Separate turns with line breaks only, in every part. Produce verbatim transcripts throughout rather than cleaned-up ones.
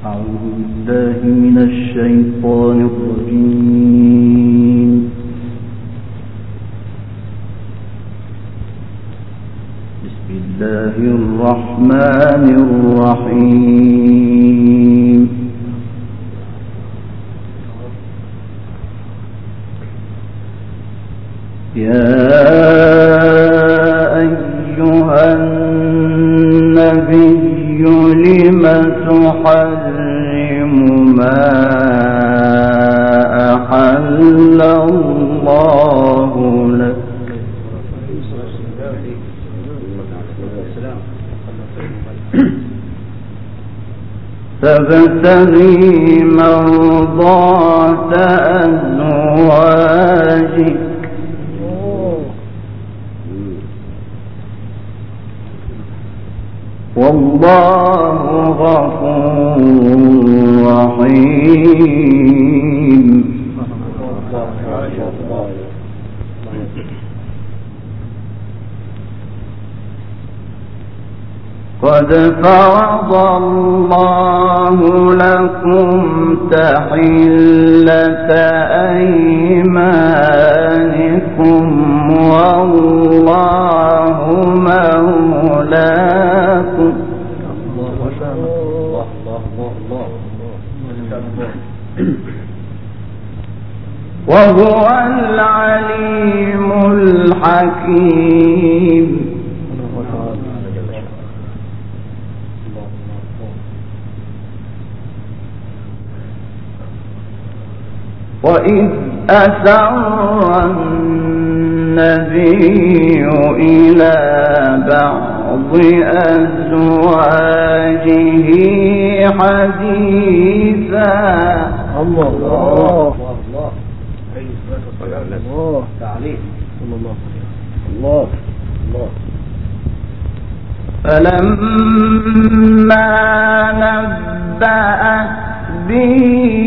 أعوذ بالله من الشيطان الرجيم. بسم الله الرحمن الرحيم. يا أيها النبي لم تحرم ما أحل الله لك تبتغي مرضات أزواجك والله غفور رحيم. قد فرض الله لكم تحلة أيمانكم والله مولاكم وهو العليم الحكيم. وإذ أسر النبي إلى بعض أزواجه حديثا الله الله الله تعليم الله الله الله فلما نبأت به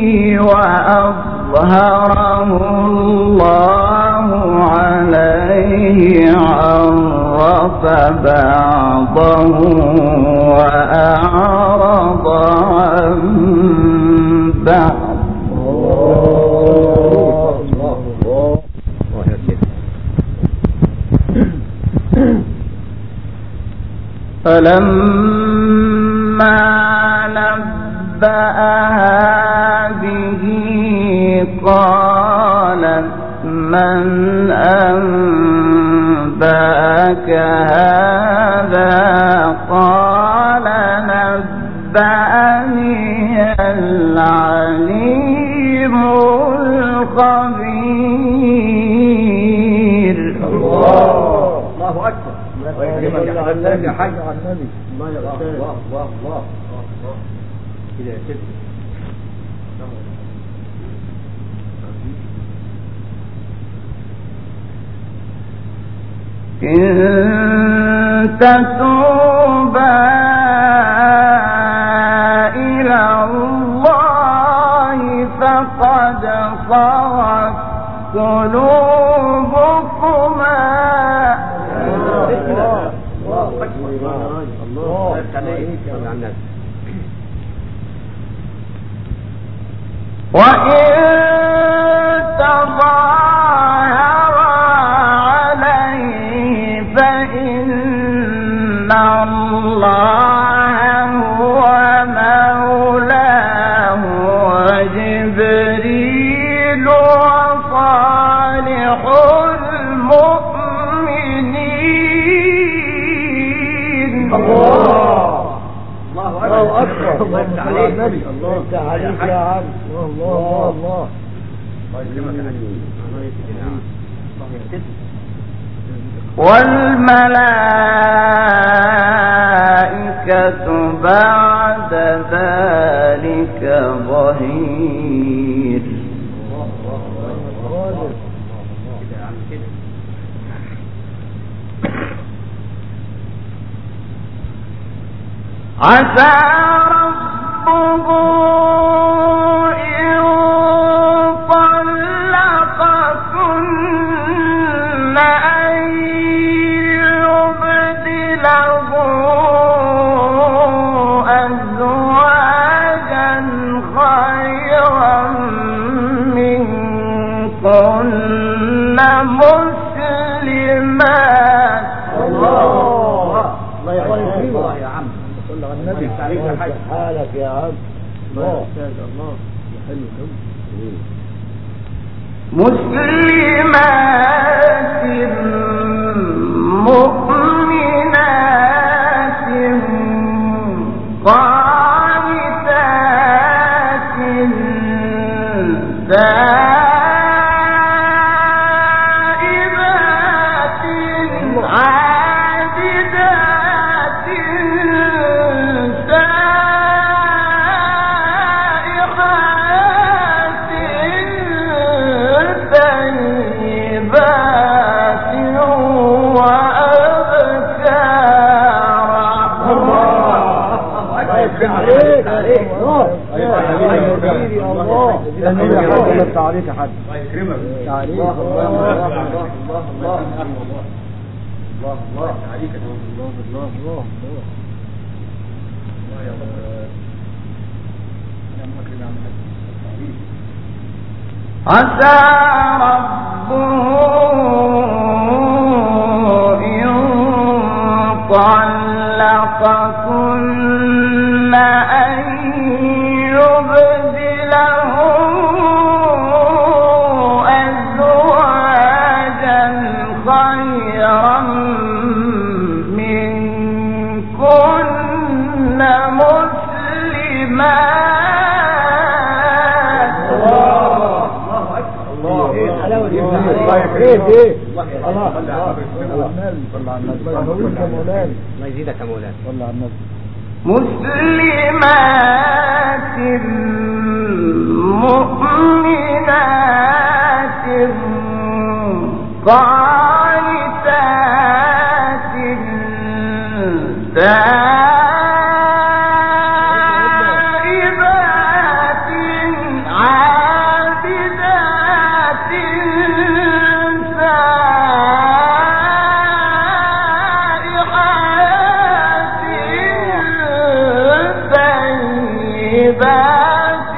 وأظهره الله عليه عرف بعضه وأعرض عن بعض. فلما نبأها به قالت من أنبأك هذا قال نبأني العليم الخبير. الله الله أكبر. يا حاج على النبي الله يا الله الله الله كده يا ست. إن تتوبا إلى الله فقد صغت قلوبكما. وإن تظاهر عليه فإن الله هو مولاه وجبريل وصالح المؤمنين. الله الله أكبر. الله عليك النبي. الله عليك يا عم. الله الله والملائكة بعد ذلك ظهير. عسى ربه إن طلقكن أن يبدله أزواجا الله يا عم صل على النبي.
حالك يا عم. الله
الله حلو قوي.
مسلمات مؤمنات قانتات تائبات عابدات سائحات طيبات
تعليق حد الله يكرمك. تعليق الله الله الله الله الله الله تعليق الله الله الله الله يا رب يا مكرم يا محمد.
عسى ربه إن طلقكن أن يبدله أزواجا خيرا منكن مسلمات.
الله يكرمك. الله
الله يزيدك يا مولانا. صلى على النبي.
مسلمات مؤمنات قانتات تائبات عابدات سائحات طيبات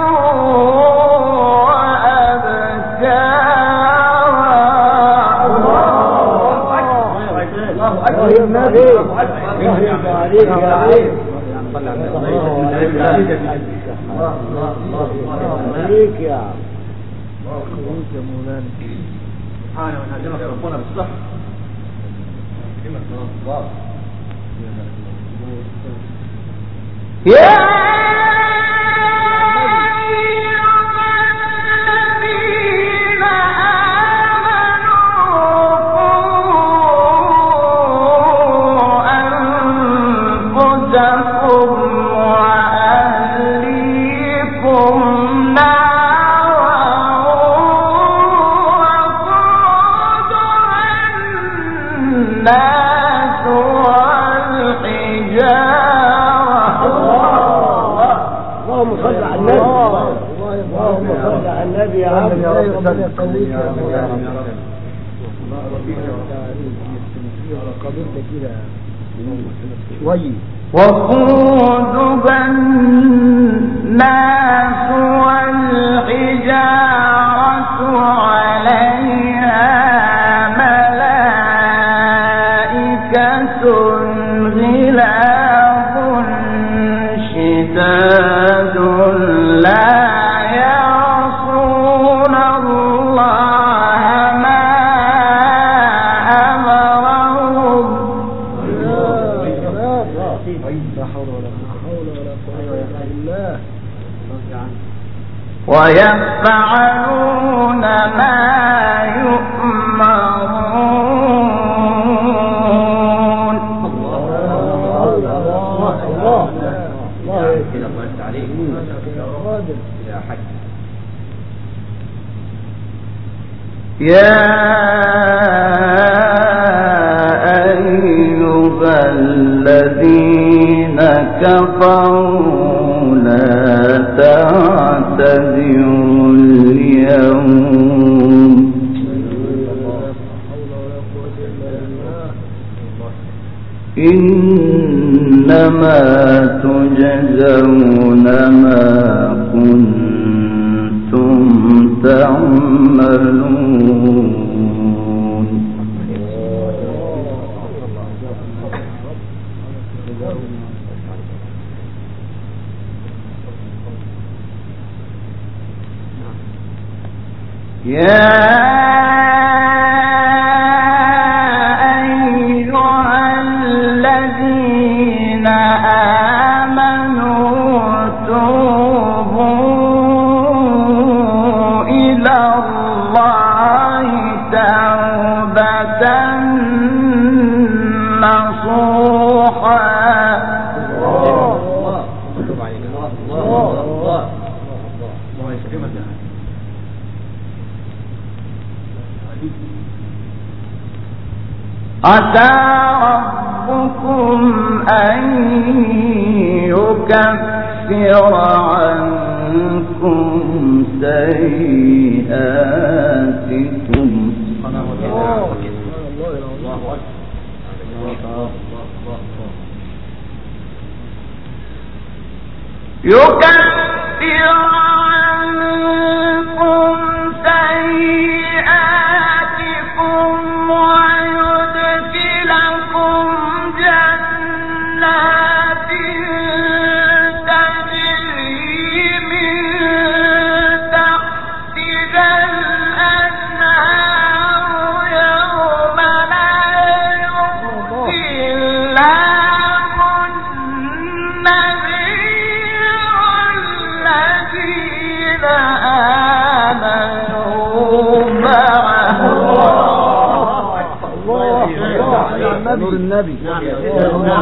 الله يا النبي. الله عليك يا عليك. عليك يا
عليك يا مولانا. سبحانه ونعزمك ربنا بالصحة.
يا وقودها الناس والحجارة عليها ملائكة غلاظ شداد لا يعصون الله ما أمرهم ويفعلون ما يؤمرون. يا أيها الذين كفروا لا تعتذروا اليوم إنما تجزون ما كنتم تعملون. عسى ربكم أن يكفر عنكم سيئاتكم يكفر عنكم سيئاتكم ويدخلكم جنات تجري من تحتها الأنهار يوم لا يخزي الله النبي والذين آمنوا معه.
نور النبي
نعم يا
صلى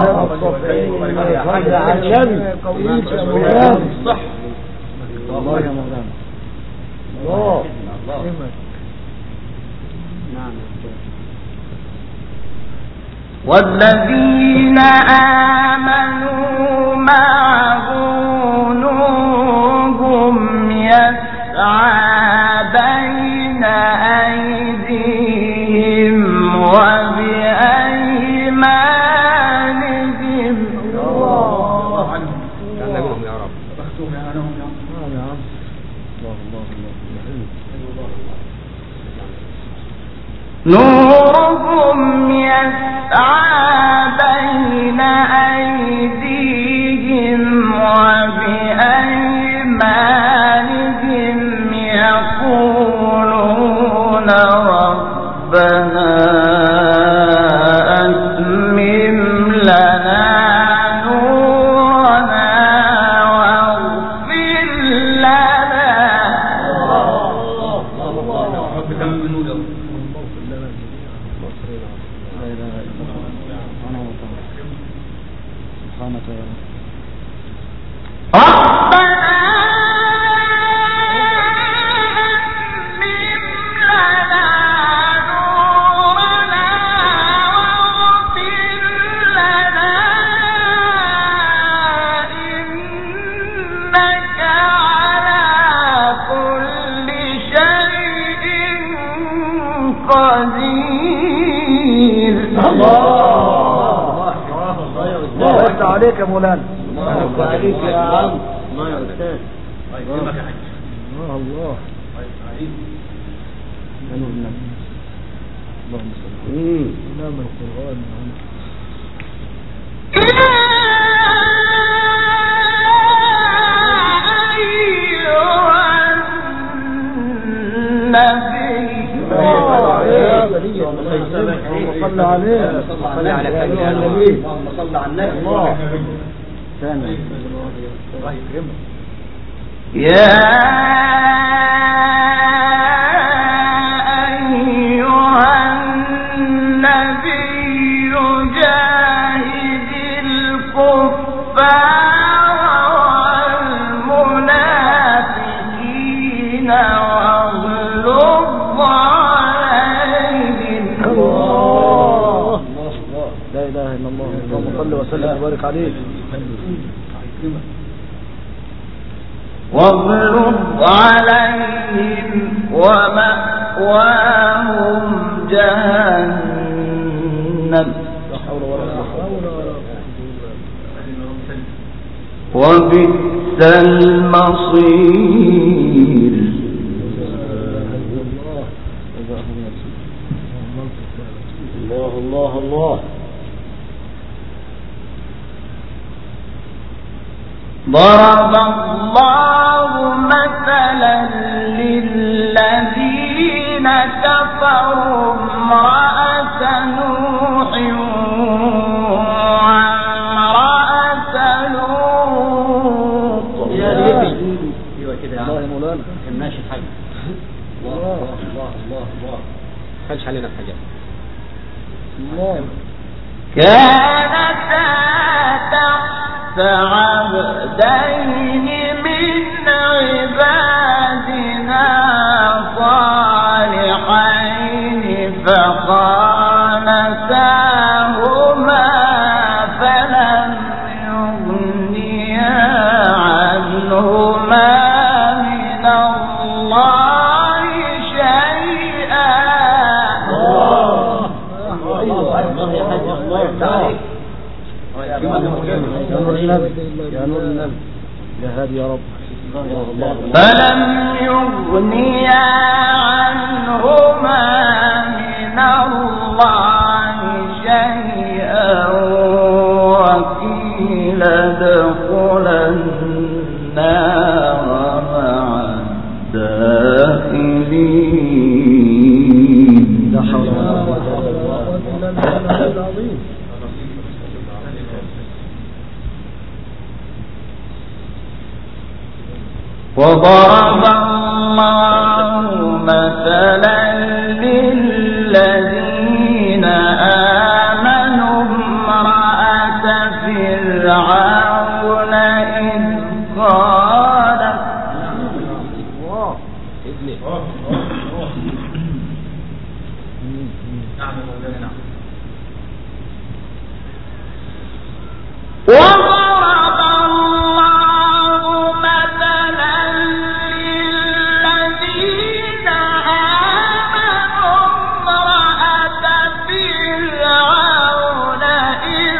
على النبي قويك يا مولانا صح الله يا مولانا الله نعم
والذين آمنوا معه نورهم يسعى بين أيديهم وبأيمانهم.
الله عنهم كأنهم يا رب بختهم يا أنهم يا رب. الله الله الله
نورهم يسعى بين أيديهم وبأيمانهم يقولون ربنا أتمم لنا نورنا واغفر لنا.
رب تمام نورهم
سبحانك يا رب.
ربنا أتمم لنا نورنا واغفر لنا إنك على كل شيء قدير.
الله يفتح عليك يا مولانا. الله يفتح عليك يا عم.
الله يا أستاذ يكرمك يا حاج.
الله الله
عليك
يا نور النبي. اللهم صل على نعم القرآن صلى عليه
صلى على سيدنا النبي اللهم صل على النبي. الله
ثاني
الله يكرمك.
يا أيها النبي جاهد الكفار والمنافقين واغلظ عليهم.
الله لا إله إلا الله. اللهم صل وسلم وبارك عليك.
واغلظ عليهم ومأواهم جهنم وبئس المصير.
الله الله الله
ضرب الله مثلا للذين كفروا امرأة نوح وامرأة لوط.
ايوه كده الله يا مولانا ما فهمناش حاجه. الله الله الله الله خلش علينا الحاجات. الله
كانتا تحت عبدين من عبادنا صالحين فخانتاهما فلم يغنيا عنهما من الله شيئا.
يا نور النبي يا هادي يا رب.
فلم يغنيا عنهما من الله شيئا وقيل ادخلا النار مع الداخلين.
لا حول ولا قوة إلا بالله العظيم.
وضرب الله مثلا للذين آمنوا امرأة فرعون إذ قالت وضرب الله مثلا للذين آمنوا امرأة فرعون إذ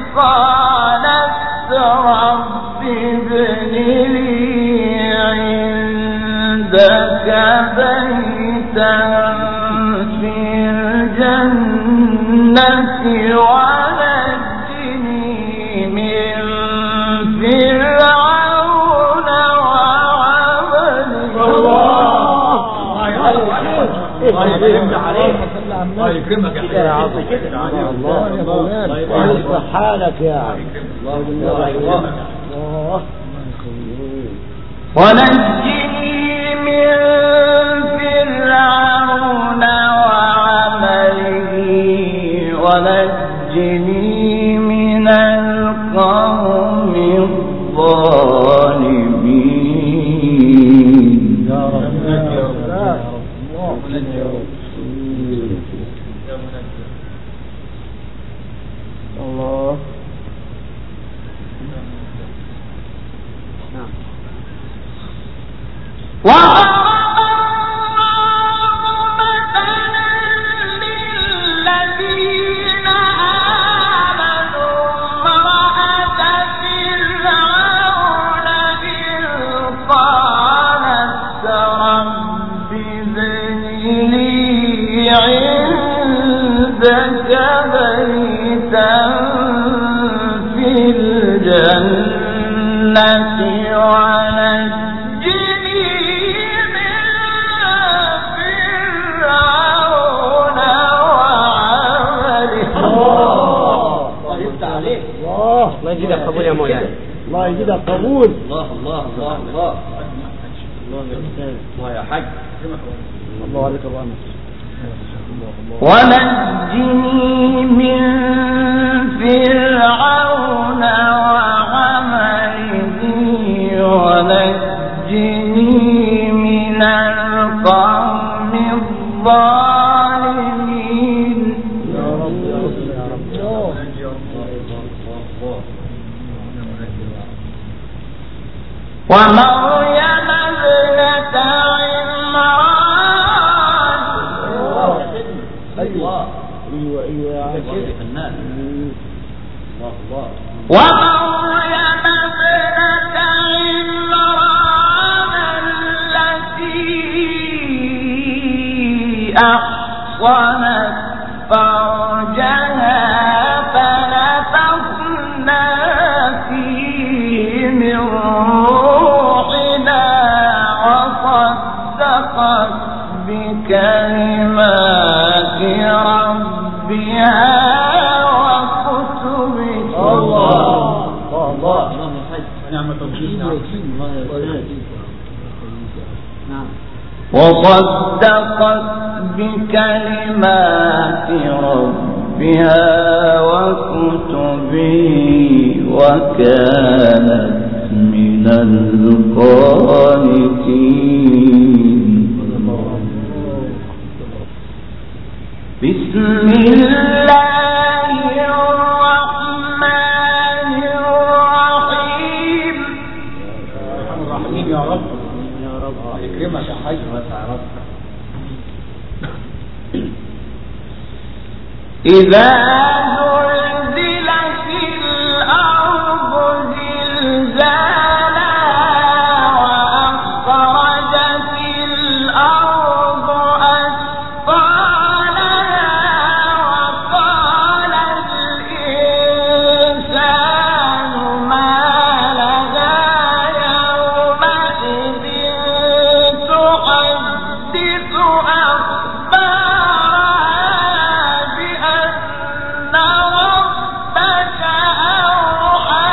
قالت رب ابن لي عندك بيتا في الجنة ونجني من فرعون وعمله.
الله يكرمك عليك. الله يكرمك يا عظيم كده. الله يا فلان يصلح حالك يا عم. الله يكرمك. الله
ونجني من فرعون وعمله ونجني من القوم الظالمين.
يا رب يا رب يا رب. الله
وضرب الله مثلا للذين آمنوا امرأة فرعون إذ قالت رب ابن لي عندك بيتا في الجنة ونجني من فرعون وعمله.
الله يفتح عليك. الله الله يجزيك قبول يا مولانا. الله يجزيك قبول. الله الله الله الله الله يا استاذ. الله يا حاج. الله عليك يا ابو انس.
ونجني من فرعون وعمله ونجني من القوم الظالمين.
يا رب يا رب يا رب يا رب.
ومريم ابنة عمران.
ايوه ايوه ايوه يا عم.
فنان. الله الله.
ومريم ابنة عمران التي أحصنت فرجها فنفخنا فيه من
الله نعم التوفيق نعم
وصدقت بكلمات ربها وكتبه وكانت من القانتين. بسم الله الرحمن الرحيم.
الرحيم يا رب يا رب اكرمك يا حي يا رب.
إذا زلزلت الأرض زلزالها وأخرجت الأرض أثقالها وقال الإنسان ما لها يومئذ تحدث أخبارها بأن ربك أوحى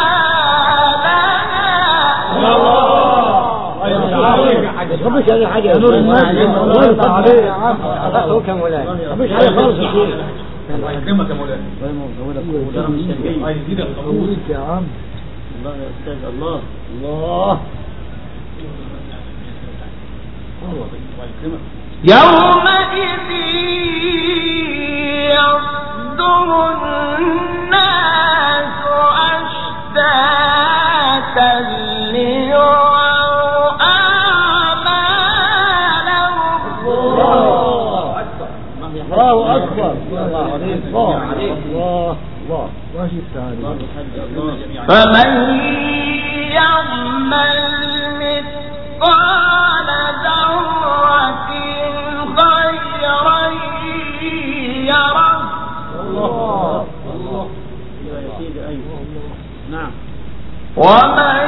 لها.
مش هذه حاجة يا نور الله يرضى عليه يا عم. أخذك يا مولانا مش حاجة خالص يا شيخ.
الله يكرمك يا مولانا. الله يزيدك قبول
يا عم.
الله يا أستاذ الله
الله
يومئذ يصدر الناس أشتاتا ليروا أعمالهم.
الله أكبر الله أكبر الله عليك الله الله الله ما شفت هذا.
فمن يعمل مثقال ذرة خيرا يره.
الله
الله يا سيدي أيوه نعم.
ومن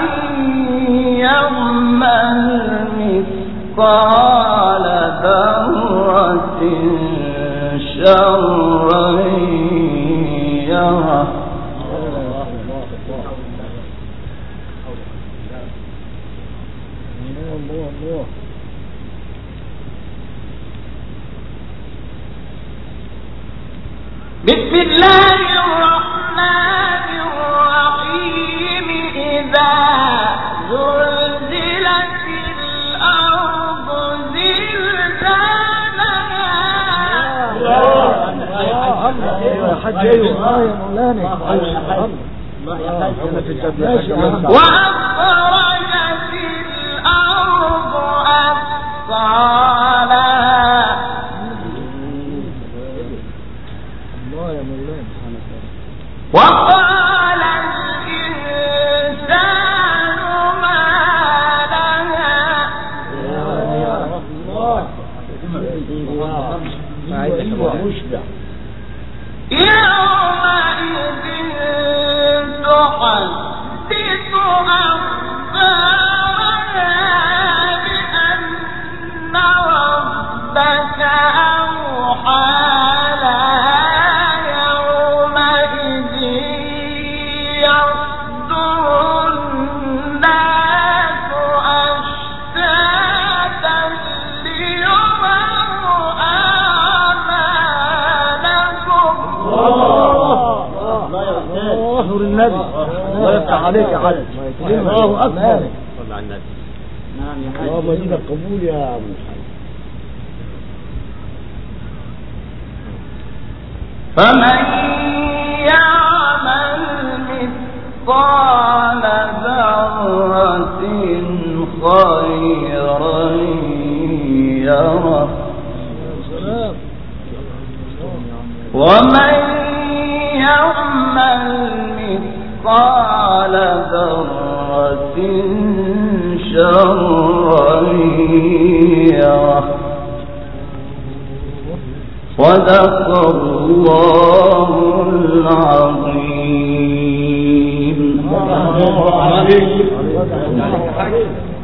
يعمل مثقال ذرة شرا يره. بسم الله الرحمن الرحيم. إذا زلزلت الأرض زلزالها
يا حاج ايوه يا مولانا
وأخرجت الأرض أثقالها.
الله يا مولانا
وقال الإنسان ما لها
مشبع
يومئذ تحدث أخبارها بأن ربك أوحى لها. يومئذ يصدر الناس أشتاتا ليروا أعمالهم.
الله نور النبي الله يفتح عليك يا حاج. الله أكبر
صل على النبي.
نعم يا حاج. اللهم زيد القبول يا أبو الحاج.
فمن يعمل مثقال ذرة خيرا يره. ومن يعمل مثقال ذرة شرا يره. صدق الله العظيم.